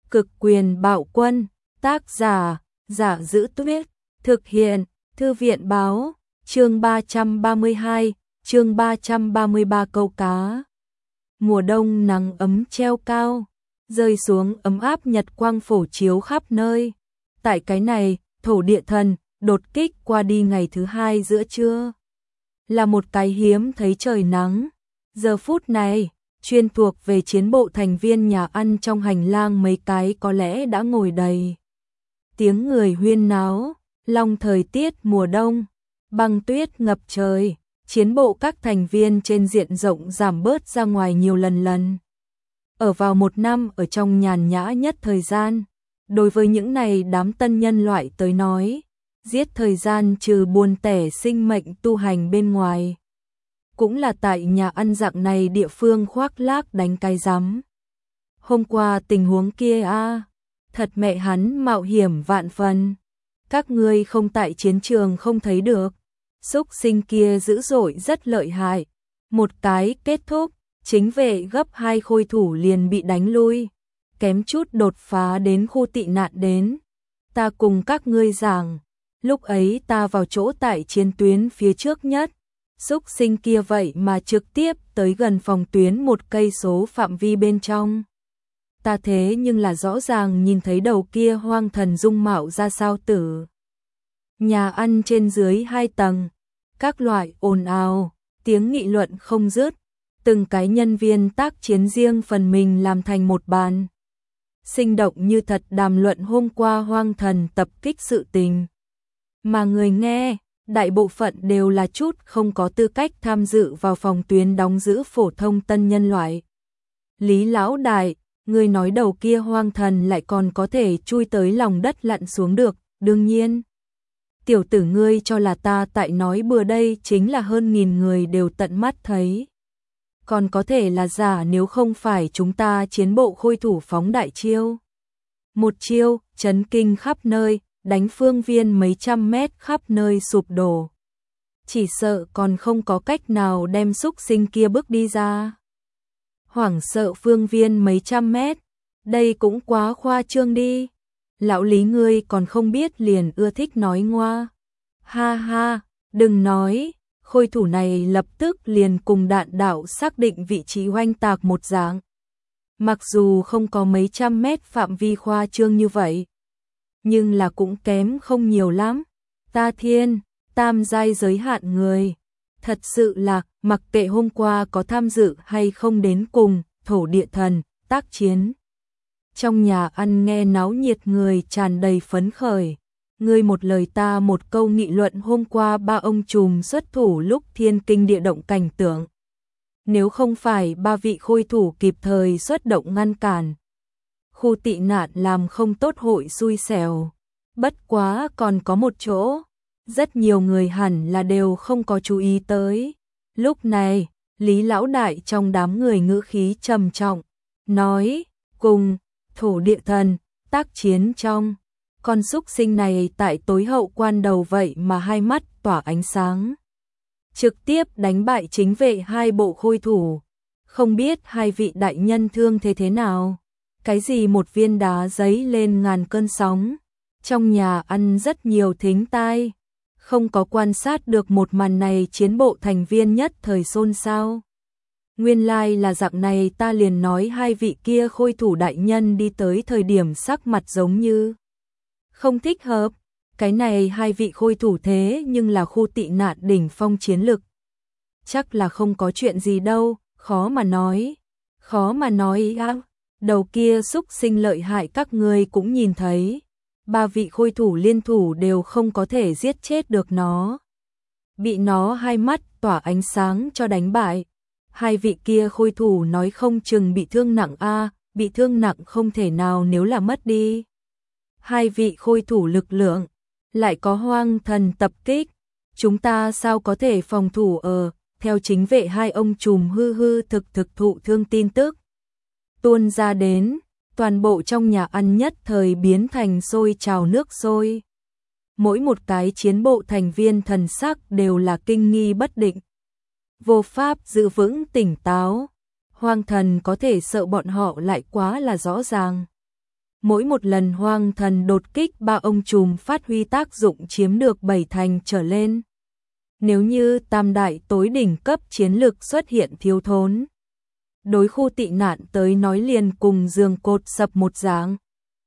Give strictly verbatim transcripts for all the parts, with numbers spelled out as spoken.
Cực quyền bạo quân, tác giả, Giả Giữ Tuyết, thực hiện, Thư viện báo, chương ba trăm ba mươi hai, chương ba trăm ba mươi ba câu cá. Mùa đông nắng ấm treo cao, rơi xuống ấm áp nhật quang phổ chiếu khắp nơi. Tại cái này, thổ địa thần, đột kích qua đi ngày thứ hai giữa trưa. Là một cái hiếm thấy trời nắng. Giờ phút này, chuyên thuộc về chiến bộ thành viên nhà ăn trong hành lang mấy cái có lẽ đã ngồi đầy. Tiếng người huyên náo, long thời tiết mùa đông, băng tuyết ngập trời, chiến bộ các thành viên trên diện rộng giảm bớt ra ngoài nhiều lần lần. Ở vào một năm ở trong nhàn nhã nhất thời gian, đối với những này đám tân nhân loại tới nói, giết thời gian trừ buồn tẻ sinh mệnh tu hành bên ngoài. Cũng là tại nhà ăn dạng này địa phương khoác lác đánh cái rắm. Hôm qua tình huống kia a, thật mẹ hắn mạo hiểm vạn phần. Các ngươi không tại chiến trường không thấy được. Xúc sinh kia dữ dội rất lợi hại. Một cái kết thúc, chính vệ gấp hai khôi thủ liền bị đánh lui. Kém chút đột phá đến khu tị nạn đến. Ta cùng các ngươi giảng, lúc ấy ta vào chỗ tại chiến tuyến phía trước nhất. Xúc sinh kia vậy mà trực tiếp tới gần phòng tuyến một cây số phạm vi bên trong. Ta thế nhưng là rõ ràng nhìn thấy đầu kia hoang thần dung mạo ra sao tử. Nhà ăn trên dưới hai tầng, các loại ồn ào, tiếng nghị luận không dứt, từng cái nhân viên tác chiến riêng phần mình làm thành một bàn. Sinh động như thật đàm luận hôm qua hoang thần tập kích sự tình. Mà người nghe, đại bộ phận đều là chút không có tư cách tham dự vào phòng tuyến đóng giữ phổ thông tân nhân loại. Lý lão đại, người nói đầu kia hoang thần lại còn có thể chui tới lòng đất lặn xuống được, đương nhiên. Tiểu tử ngươi cho là ta tại nói bừa đây chính là hơn nghìn người đều tận mắt thấy. Còn có thể là giả nếu không phải chúng ta chiến bộ khôi thủ phóng đại chiêu. Một chiêu, chấn kinh khắp nơi, đánh phương viên mấy trăm mét khắp nơi sụp đổ. Chỉ sợ còn không có cách nào đem xúc sinh kia bước đi ra. Hoảng sợ phương viên mấy trăm mét, đây cũng quá khoa trương đi. Lão Lý ngươi còn không biết liền ưa thích nói ngoa. Ha ha, đừng nói, khôi thủ này lập tức liền cùng đạn đạo xác định vị trí oanh tạc một dạng. Mặc dù không có mấy trăm mét phạm vi khoa trương như vậy, nhưng là cũng kém không nhiều lắm. Ta thiên, tam giai giới hạn người. Thật sự là, mặc kệ hôm qua có tham dự hay không đến cùng, thổ địa thần, tác chiến. Trong nhà ăn nghe náo nhiệt người tràn đầy phấn khởi. Ngươi một lời ta một câu nghị luận hôm qua ba ông trùm xuất thủ lúc thiên kinh địa động cảnh tượng. Nếu không phải ba vị khôi thủ kịp thời xuất động ngăn cản, khu tị nạn làm không tốt hội xui xẻo. Bất quá còn có một chỗ, rất nhiều người hẳn là đều không có chú ý tới. Lúc này, Lý lão đại trong đám người ngữ khí trầm trọng, nói, cùng, thổ địa thần, tác chiến trong. Con xúc sinh này tại tối hậu quan đầu vậy mà hai mắt tỏa ánh sáng. Trực tiếp đánh bại chính vệ hai bộ khôi thủ. Không biết hai vị đại nhân thương thế thế nào? Cái gì một viên đá giấy lên ngàn cơn sóng? Trong nhà ăn rất nhiều thính tai. Không có quan sát được một màn này chiến bộ thành viên nhất thời xôn xao. Nguyên lai like là dạng này ta liền nói hai vị kia khôi thủ đại nhân đi tới thời điểm sắc mặt giống như không thích hợp. Cái này hai vị khôi thủ thế nhưng là khu tị nạn đỉnh phong chiến lực. Chắc là không có chuyện gì đâu, khó mà nói. Khó mà nói á, đầu kia xúc sinh lợi hại các ngươi cũng nhìn thấy. Ba vị khôi thủ liên thủ đều không có thể giết chết được nó. Bị nó hai mắt tỏa ánh sáng cho đánh bại. Hai vị kia khôi thủ nói không chừng bị thương nặng a, bị thương nặng không thể nào nếu là mất đi. Hai vị khôi thủ lực lượng, lại có hoang thần tập kích, chúng ta sao có thể phòng thủ ở, theo chính vệ hai ông trùm hư hư thực thực thụ thương tin tức. Tuôn ra đến, toàn bộ trong nhà ăn nhất thời biến thành sôi trào nước sôi. Mỗi một cái chiến bộ thành viên thần sắc đều là kinh nghi bất định. Vô pháp giữ vững tỉnh táo, hoang thần có thể sợ bọn họ lại quá là rõ ràng. mỗi một lần hoang thần đột kích ba ông trùm phát huy tác dụng chiếm được bảy thành trở lên. Nếu như tam đại tối đỉnh cấp chiến lực xuất hiện thiếu thốn, đối khu tị nạn tới nói liền cùng giường cột sập một dáng.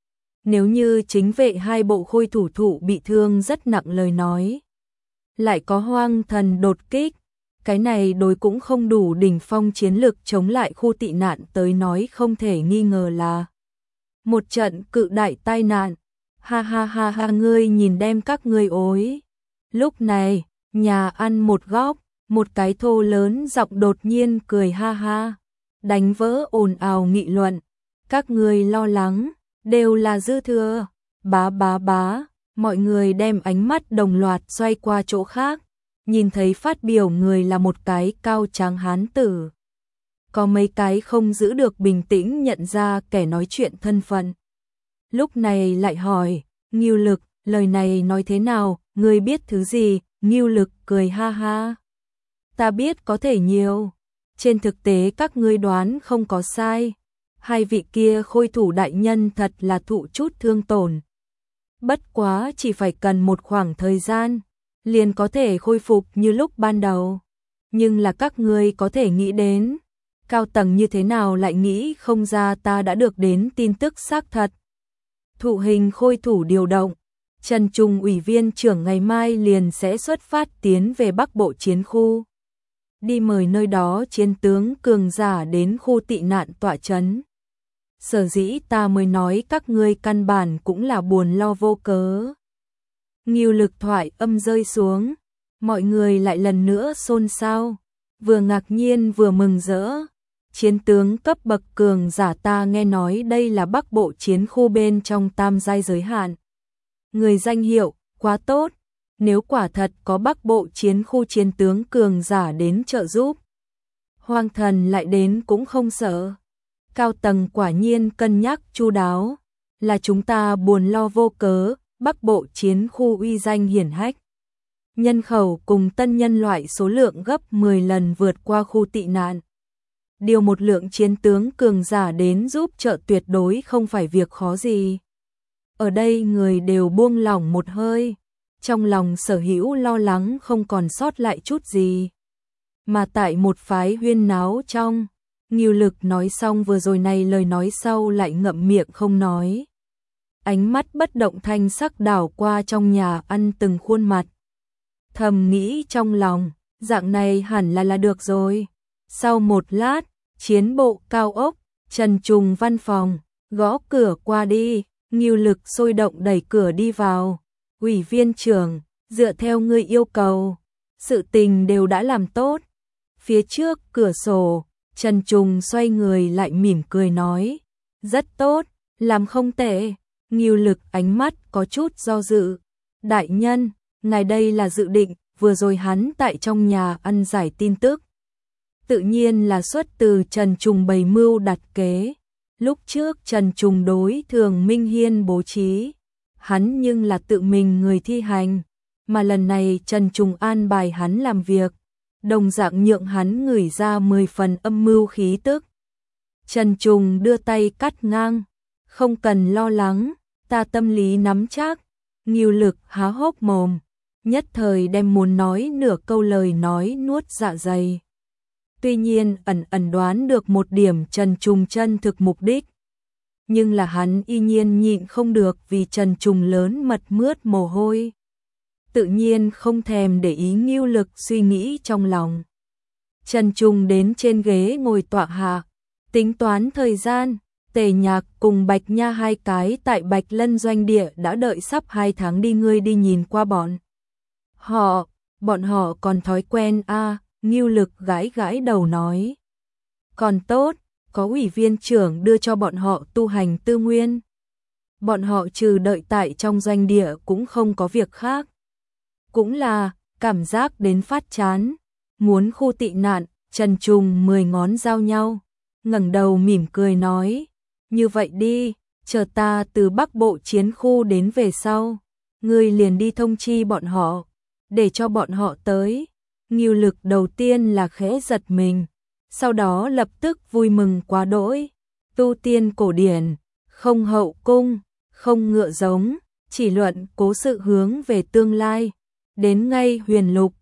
Nếu như chính vệ hai bộ khôi thủ thụ bị thương rất nặng lời nói, lại có hoang thần đột kích, cái này đối cũng không đủ đỉnh phong chiến lực chống lại khu tị nạn tới nói không thể nghi ngờ là một trận cự đại tai nạn. Ha ha ha ha, ngươi nhìn đem các ngươi ối. Lúc này, nhà ăn một góc, một cái thô lớn giọng đột nhiên cười ha ha, đánh vỡ ồn ào nghị luận. Các ngươi lo lắng, đều là dư thừa. Bá bá bá, mọi người đem ánh mắt đồng loạt xoay qua chỗ khác, nhìn thấy phát biểu người là một cái cao tráng hán tử. Có mấy cái không giữ được bình tĩnh nhận ra kẻ nói chuyện thân phận. Lúc này lại hỏi, Ngưu Lực, lời này nói thế nào, ngươi biết thứ gì? Ngưu Lực cười ha ha. Ta biết có thể nhiều. Trên thực tế các ngươi đoán không có sai. Hai vị kia khôi thủ đại nhân thật là thụ chút thương tổn. Bất quá chỉ phải cần một khoảng thời gian, liền có thể khôi phục như lúc ban đầu. Nhưng là các ngươi có thể nghĩ đến, cao tầng như thế nào lại nghĩ không ra ta đã được đến tin tức xác thật. Thụ hình khôi thủ điều động, Trần Trung ủy viên trưởng ngày mai liền sẽ xuất phát tiến về Bắc Bộ chiến khu. Đi mời nơi đó chiến tướng cường giả đến khu tị nạn tọa trấn. Sở dĩ ta mới nói các ngươi căn bản cũng là buồn lo vô cớ. Ngưu Lực thoại âm rơi xuống, mọi người lại lần nữa xôn xao, vừa ngạc nhiên vừa mừng rỡ. Chiến tướng cấp bậc cường giả, ta nghe nói đây là Bắc Bộ chiến khu bên trong tam giai giới hạn. Người danh hiệu, quá tốt, nếu quả thật có Bắc Bộ chiến khu chiến tướng cường giả đến trợ giúp, hoang thần lại đến cũng không sợ. Cao tầng quả nhiên cân nhắc chu đáo, là chúng ta buồn lo vô cớ. Bắc Bộ chiến khu uy danh hiển hách, nhân khẩu cùng tân nhân loại số lượng gấp mười lần vượt qua khu tị nạn. Điều một lượng chiến tướng cường giả đến giúp trợ tuyệt đối không phải việc khó gì. Ở đây người đều buông lỏng một hơi, trong lòng sở hữu lo lắng không còn sót lại chút gì. Mà tại một phái huyên náo trong, Ngưu Lực nói xong vừa rồi này lời nói sau lại ngậm miệng không nói. Ánh mắt bất động thanh sắc đảo qua trong nhà ăn từng khuôn mặt. Thầm nghĩ trong lòng, dạng này hẳn là là được rồi. Sau một lát, chiến bộ cao ốc, Trần Trùng văn phòng, gõ cửa qua đi, Ngưu Lực sôi động đẩy cửa đi vào. Ủy viên trưởng, dựa theo ngươi yêu cầu, sự tình đều đã làm tốt. Phía trước cửa sổ, Trần Trùng xoay người lại mỉm cười nói, rất tốt, làm không tệ. Ngưu Lực ánh mắt có chút do dự. Đại nhân, ngài đây là dự định, vừa rồi hắn tại trong nhà ăn giải tin tức. Tự nhiên là xuất từ Trần Trùng bày mưu đặt kế. Lúc trước Trần Trùng đối Thường Minh Hiên bố trí, hắn nhưng là tự mình người thi hành. Mà lần này Trần Trùng an bài hắn làm việc, đồng dạng nhượng hắn ngửi ra mười phần âm mưu khí tức. Trần Trùng đưa tay cắt ngang, không cần lo lắng, ta tâm lý nắm chắc. Ngưu Lực há hốc mồm, nhất thời đem muốn nói nửa câu lời nói nuốt dạ dày. Tuy nhiên ẩn ẩn đoán được một điểm Trần Trùng chân thực mục đích, nhưng là hắn y nhiên nhịn không được vì Trần Trùng lớn mật mướt mồ hôi. Tự nhiên không thèm để ý Ngưu Lực suy nghĩ trong lòng. Trần Trùng đến trên ghế ngồi tọa hạ, tính toán thời gian. Tề Nhạc cùng Bạch Nha hai cái tại Bạch Lân doanh địa đã đợi sắp hai tháng, đi ngươi đi nhìn qua bọn họ, bọn họ còn thói quen a. À, Ngưu Lực gãi gãi đầu nói, còn tốt, có ủy viên trưởng đưa cho bọn họ tu hành tư nguyên. Bọn họ trừ đợi tại trong doanh địa cũng không có việc khác. Cũng là, cảm giác đến phát chán, muốn khu tị nạn. Trần Trùng mười ngón giao nhau, ngẩng đầu mỉm cười nói, như vậy đi, chờ ta từ Bắc Bộ chiến khu đến về sau, ngươi liền đi thông chi bọn họ, để cho bọn họ tới. Ngưu Lực đầu tiên là khẽ giật mình, sau đó lập tức vui mừng quá đỗi. Tu tiên cổ điển, không hậu cung, không ngựa giống, chỉ luận cố sự hướng về tương lai. Đến ngay Huyền Lục,